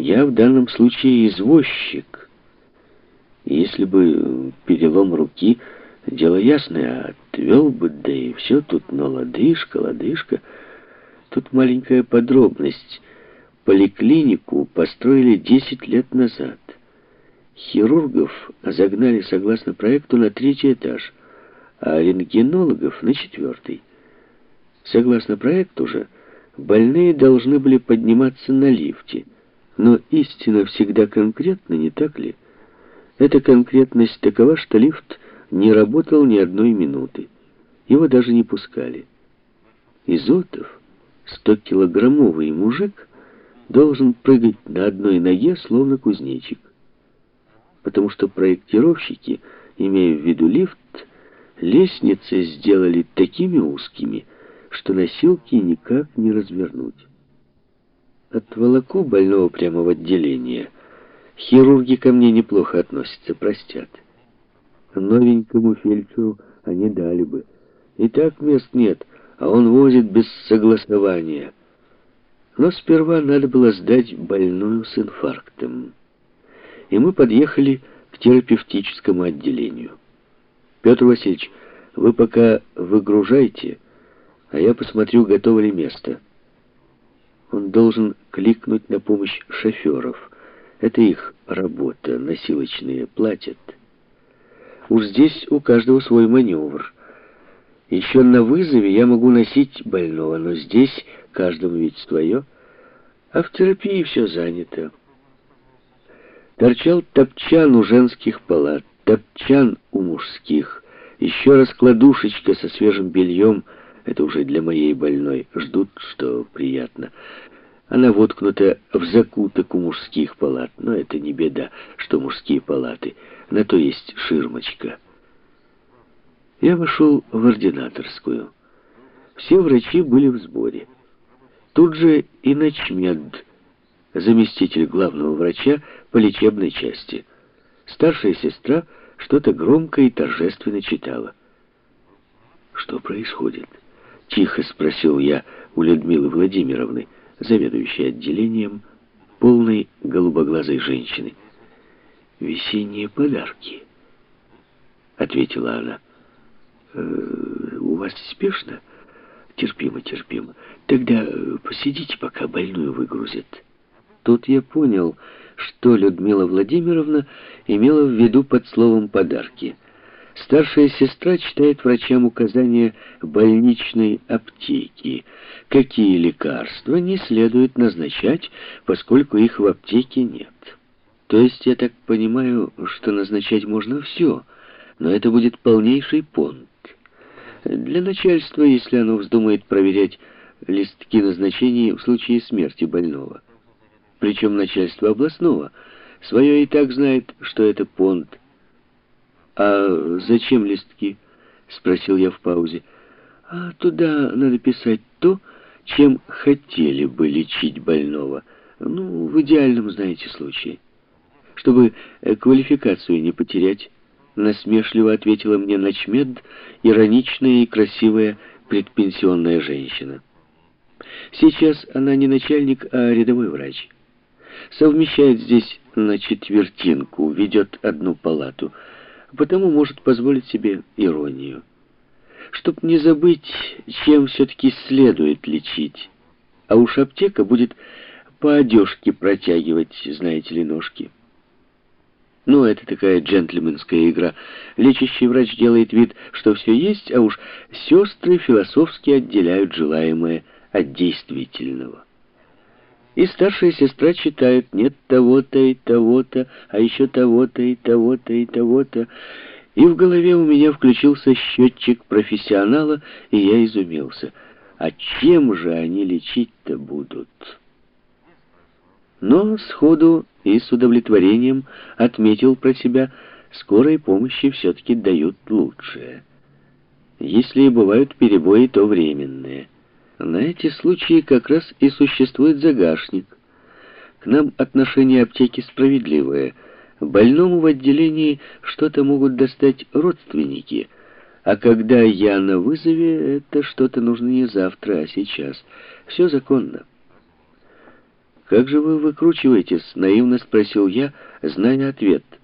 Я в данном случае извозчик. И если бы перелом руки, дело ясное, отвел бы, да и все тут, но лодыжка, лодыжка. Тут маленькая подробность. Поликлинику построили 10 лет назад. Хирургов загнали согласно проекту на 3-й этаж, а рентгенологов на 4-й. Согласно проекту же, больные должны были подниматься на лифте. Но истина всегда конкретна, не так ли? Эта конкретность такова, что лифт не работал ни одной минуты. Его даже не пускали. Изотов, 100-килограммовый мужик, должен прыгать на одной ноге, словно кузнечик. Потому что проектировщики, имея в виду лифт, лестницы сделали такими узкими, что носилки никак не развернуть. Отволоку больного прямо в отделение. Хирурги ко мне неплохо относятся, простят. Новенькому фельдшеру они дали бы. И так мест нет, а он возит без согласования. Но сперва надо было сдать больную с инфарктом. И мы подъехали к терапевтическому отделению. Петр Васильевич, вы пока выгружайте, а я посмотрю, готово ли место. Он должен кликнуть на помощь шоферов. Это их работа, носилочные платят. Уж здесь у каждого свой маневр. Еще на вызове я могу носить больного, но здесь каждому ведь свое. А в терапии все занято. Торчал топчан у женских палат, топчан у мужских. Еще раскладушечка со свежим бельем. Это уже для моей больной. Ждут, что приятно. Она воткнута в закуток у мужских палат. Но это не беда, что мужские палаты. На то есть ширмочка. Я вошел в ординаторскую. Все врачи были в сборе. Тут же и начмед, заместитель главного врача по лечебной части. Старшая сестра что-то громко и торжественно читала. «Что происходит?» — тихо спросил я у Людмилы Владимировны, заведующей отделением, полной голубоглазой женщины. «Весенние подарки», — ответила она. «У вас спешно?» «Терпимо, терпимо. Тогда посидите, пока больную выгрузят». Тут я понял, что Людмила Владимировна имела в виду под словом «подарки». Старшая сестра читает врачам указания больничной аптеки. Какие лекарства не следует назначать, поскольку их в аптеке нет. То есть я так понимаю, что назначать можно все, но это будет полнейший понт. Для начальства, если оно вздумает проверять листки назначений в случае смерти больного. Причем начальство областного свое и так знает, что это понт. «А зачем листки?» — спросил я в паузе. «А туда надо писать то, чем хотели бы лечить больного. Ну, в идеальном, знаете, случае. Чтобы квалификацию не потерять». Насмешливо ответила мне начмед, ироничная и красивая предпенсионная женщина. Сейчас она не начальник, а рядовой врач. Совмещает здесь на четвертинку, ведет одну палату, потому может позволить себе иронию. Чтоб не забыть, чем все-таки следует лечить. А уж аптека будет по одежке протягивать, знаете ли, ножки. Ну, это такая джентльменская игра. Лечащий врач делает вид, что все есть, а уж сестры философски отделяют желаемое от действительного. И старшая сестра читает: нет того-то и того-то, а еще того-то и того-то и того-то. И в голове у меня включился счетчик профессионала, и я изумился. А чем же они лечить-то будут? Но сходу и с удовлетворением отметил про себя: скорой помощи все-таки дают лучшее. Если и бывают перебои, то временные. На эти случаи как раз и существует загашник. К нам отношение аптеки справедливое. Больному в отделении что-то могут достать родственники, а когда я на вызове, это что-то нужно не завтра, а сейчас. Все законно. «Как же вы выкручиваетесь?» — наивно спросил я, зная ответ.